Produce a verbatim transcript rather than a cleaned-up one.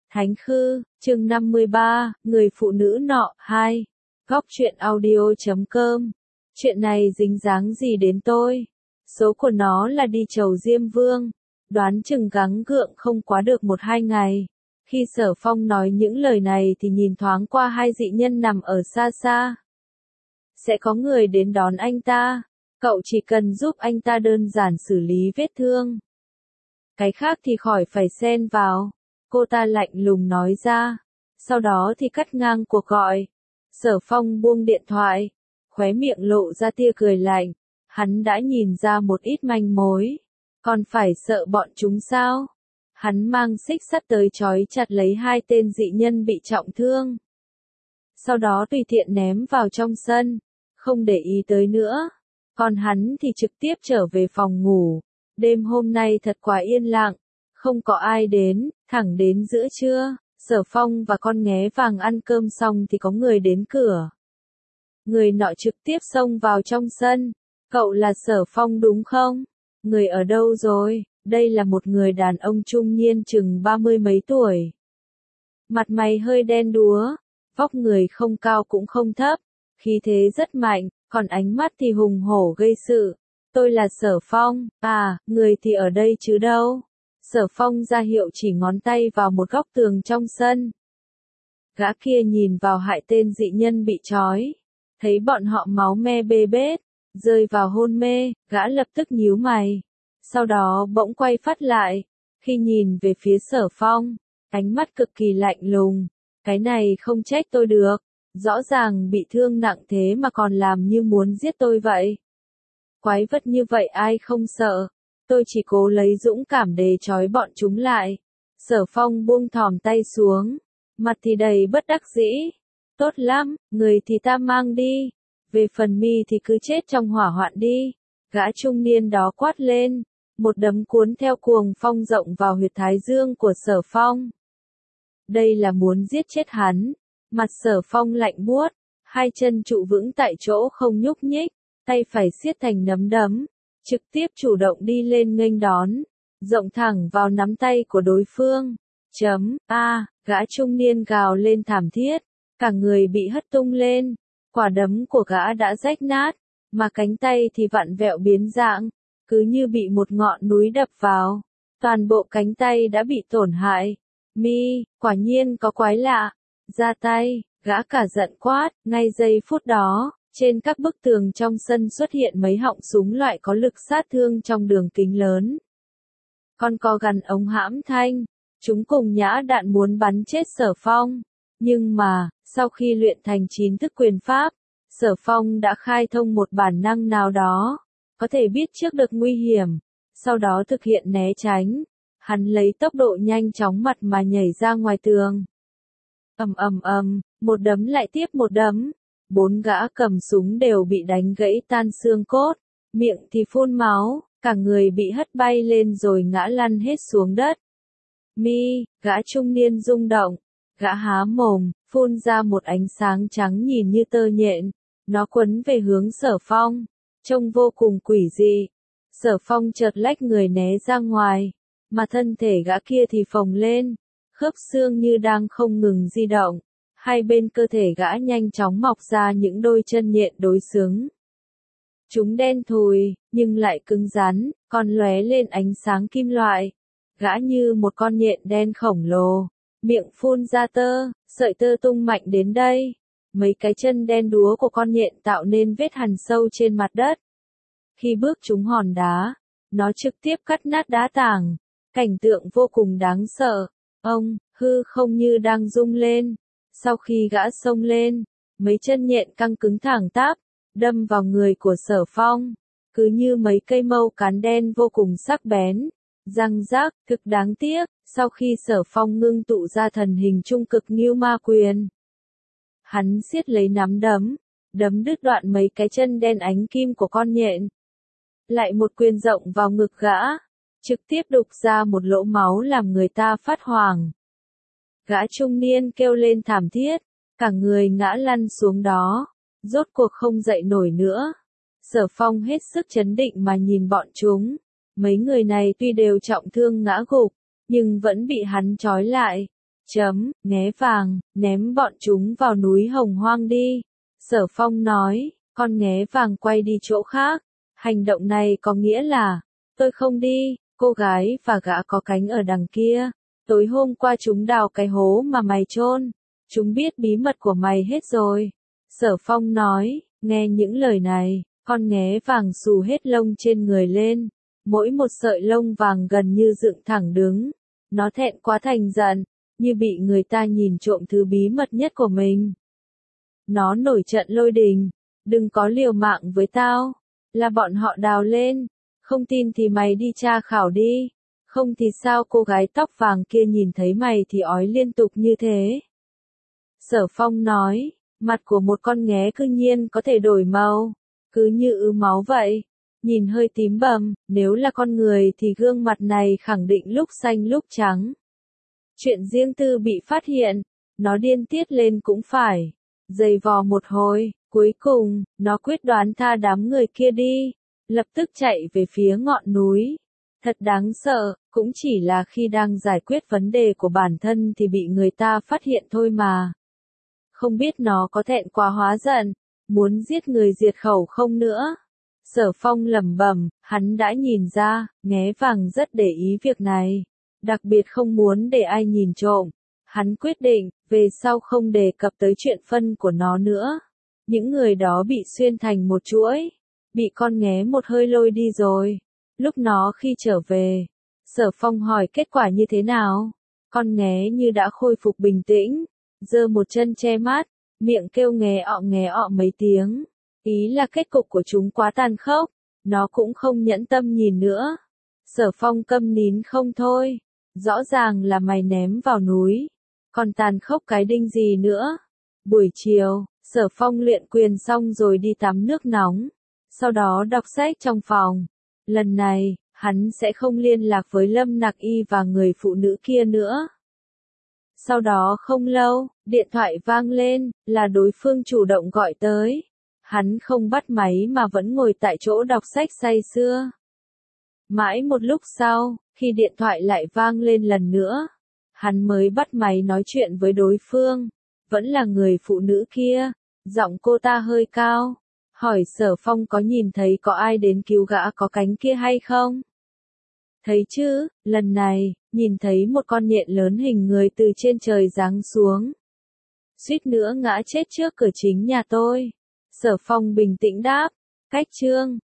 Thánh Khư, chương năm mươi ba, người phụ nữ nọ, hai. Góc truyện audio chấm com. Chuyện này dính dáng gì đến tôi? Số của nó là đi chầu Diêm Vương. Đoán chừng gắng gượng không quá được một hai ngày. Khi Sở Phong nói những lời này thì nhìn thoáng qua hai dị nhân nằm ở xa xa. Sẽ có người đến đón anh ta. Cậu chỉ cần giúp anh ta đơn giản xử lý vết thương. Cái khác thì khỏi phải xen vào. Cô ta lạnh lùng nói ra. Sau đó thì cắt ngang cuộc gọi. Sở Phong buông điện thoại. Khóe miệng lộ ra tia cười lạnh. Hắn đã nhìn ra một ít manh mối. Còn phải sợ bọn chúng sao? Hắn mang xích sắt tới trói chặt lấy hai tên dị nhân bị trọng thương. Sau đó tùy tiện ném vào trong sân. Không để ý tới nữa. Còn hắn thì trực tiếp trở về phòng ngủ. Đêm hôm nay thật quá yên lặng. Không có ai đến, thẳng đến giữa trưa, Sở Phong và con nghé vàng ăn cơm xong thì có người đến cửa. Người nọ trực tiếp xông vào trong sân. Cậu là Sở Phong đúng không? Người ở đâu rồi? Đây là một người đàn ông trung niên chừng ba mươi mấy tuổi. Mặt mày hơi đen đúa, vóc người không cao cũng không thấp, khí thế rất mạnh, còn ánh mắt thì hùng hổ gây sự. Tôi là Sở Phong, à, người thì ở đây chứ đâu. Sở Phong ra hiệu chỉ ngón tay vào một góc tường trong sân. Gã kia nhìn vào hai tên dị nhân bị trói. Thấy bọn họ máu me bê bết, rơi vào hôn mê, gã lập tức nhíu mày. Sau đó bỗng quay phát lại. Khi nhìn về phía Sở Phong, ánh mắt cực kỳ lạnh lùng. Cái này không trách tôi được. Rõ ràng bị thương nặng thế mà còn làm như muốn giết tôi vậy. Quái vật như vậy ai không sợ. Tôi chỉ cố lấy dũng cảm để trói bọn chúng lại. Sở Phong buông thõng tay xuống. Mặt thì đầy bất đắc dĩ. Tốt lắm, người thì ta mang đi. Về phần mi thì cứ chết trong hỏa hoạn đi. Gã trung niên đó quát lên. Một đấm cuốn theo cuồng phong rộng vào huyệt thái dương của Sở Phong. Đây là muốn giết chết hắn. Mặt Sở Phong lạnh buốt. Hai chân trụ vững tại chỗ không nhúc nhích. Tay phải siết thành nắm đấm. Trực tiếp chủ động đi lên nghênh đón, rộng thẳng vào nắm tay của đối phương. Chấm, a, gã trung niên gào lên thảm thiết, cả người bị hất tung lên, quả đấm của gã đã rách nát, mà cánh tay thì vặn vẹo biến dạng, cứ như bị một ngọn núi đập vào, toàn bộ cánh tay đã bị tổn hại. Mi, quả nhiên có quái lạ, ra tay, gã cả giận quát, ngay giây phút đó. Trên các bức tường trong sân xuất hiện mấy họng súng loại có lực sát thương trong đường kính lớn. Còn có gắn ống hãm thanh, chúng cùng nhã đạn muốn bắn chết Sở Phong. Nhưng mà, sau khi luyện thành chín thức quyền pháp, Sở Phong đã khai thông một bản năng nào đó, có thể biết trước được nguy hiểm, sau đó thực hiện né tránh. Hắn lấy tốc độ nhanh chóng mặt mà nhảy ra ngoài tường. Ầm ầm ầm, một đấm lại tiếp một đấm. Bốn gã cầm súng đều bị đánh gãy tan xương cốt, miệng thì phun máu, cả người bị hất bay lên rồi ngã lăn hết xuống đất. Mi, gã trung niên rung động, gã há mồm, phun ra một ánh sáng trắng nhìn như tơ nhện, nó quấn về hướng Sở Phong, trông vô cùng quỷ dị. Sở Phong chợt lách người né ra ngoài, mà thân thể gã kia thì phồng lên, khớp xương như đang không ngừng di động. Hai bên cơ thể gã nhanh chóng mọc ra những đôi chân nhện đối xứng. Chúng đen thùi, nhưng lại cứng rắn, còn lóe lên ánh sáng kim loại. Gã như một con nhện đen khổng lồ, miệng phun ra tơ, sợi tơ tung mạnh đến đây. Mấy cái chân đen đúa của con nhện tạo nên vết hằn sâu trên mặt đất. Khi bước trúng hòn đá, nó trực tiếp cắt nát đá tảng. Cảnh tượng vô cùng đáng sợ. Ông, hư không như đang rung lên. Sau khi gã xông lên, mấy chân nhện căng cứng thẳng tắp, đâm vào người của Sở Phong, cứ như mấy cây mâu cán đen vô cùng sắc bén, răng rác, thực đáng tiếc, sau khi Sở Phong ngưng tụ ra thần hình trung cực Ngưu Ma Quyền. Hắn siết lấy nắm đấm, đấm đứt đoạn mấy cái chân đen ánh kim của con nhện. Lại một quyền rộng vào ngực gã, trực tiếp đục ra một lỗ máu làm người ta phát hoảng. Gã trung niên kêu lên thảm thiết, cả người ngã lăn xuống đó, rốt cuộc không dậy nổi nữa. Sở Phong hết sức chấn định mà nhìn bọn chúng, mấy người này tuy đều trọng thương ngã gục, nhưng vẫn bị hắn trói lại. Chấm, nghé vàng, ném bọn chúng vào núi Hồng Hoang đi. Sở Phong nói, con nghé vàng quay đi chỗ khác. Hành động này có nghĩa là, tôi không đi, cô gái và gã có cánh ở đằng kia. Tối hôm qua chúng đào cái hố mà mày chôn. Chúng biết bí mật của mày hết rồi. Sở Phong nói, nghe những lời này, con nghé vàng xù hết lông trên người lên. Mỗi một sợi lông vàng gần như dựng thẳng đứng. Nó thẹn quá thành giận, như bị người ta nhìn trộm thứ bí mật nhất của mình. Nó nổi trận lôi đình, đừng có liều mạng với tao, là bọn họ đào lên, không tin thì mày đi tra khảo đi, không thì sao cô gái tóc vàng kia nhìn thấy mày thì ói liên tục như thế. Sở Phong nói, mặt của một con nghé cư nhiên có thể đổi màu, cứ như ứ máu vậy, nhìn hơi tím bầm, nếu là con người thì gương mặt này khẳng định lúc xanh lúc trắng. Chuyện riêng tư bị phát hiện, nó điên tiết lên cũng phải. Giày vò một hồi, cuối cùng, nó quyết đoán tha đám người kia đi, lập tức chạy về phía ngọn núi. Thật đáng sợ, cũng chỉ là khi đang giải quyết vấn đề của bản thân thì bị người ta phát hiện thôi mà. Không biết nó có thẹn quá hóa giận, muốn giết người diệt khẩu không nữa. Sở Phong lẩm bẩm, hắn đã nhìn ra, nghé vàng rất để ý việc này. Đặc biệt không muốn để ai nhìn trộm. Hắn quyết định, về sau không đề cập tới chuyện phân của nó nữa. Những người đó bị xuyên thành một chuỗi. Bị con nghé một hơi lôi đi rồi. Lúc nó khi trở về, Sở Phong hỏi kết quả như thế nào. Con nghé như đã khôi phục bình tĩnh. Giơ một chân che mắt, miệng kêu nghé ọ nghé ọ mấy tiếng. Ý là kết cục của chúng quá tàn khốc. Nó cũng không nhẫn tâm nhìn nữa. Sở Phong câm nín không thôi. Rõ ràng là mày ném vào núi. Còn tàn khốc cái đinh gì nữa. Buổi chiều, Sở Phong luyện quyền xong rồi đi tắm nước nóng. Sau đó đọc sách trong phòng. Lần này, hắn sẽ không liên lạc với Lâm Nặc Y và người phụ nữ kia nữa. Sau đó không lâu, điện thoại vang lên, là đối phương chủ động gọi tới. Hắn không bắt máy mà vẫn ngồi tại chỗ đọc sách say sưa. Mãi một lúc sau, khi điện thoại lại vang lên lần nữa, hắn mới bắt máy nói chuyện với đối phương. Vẫn là người phụ nữ kia, giọng cô ta hơi cao. Hỏi Sở Phong có nhìn thấy có ai đến cứu gã có cánh kia hay không? Thấy chứ, lần này, nhìn thấy một con nhện lớn hình người từ trên trời giáng xuống. Suýt nữa ngã chết trước cửa chính nhà tôi. Sở Phong bình tĩnh đáp, cách chương.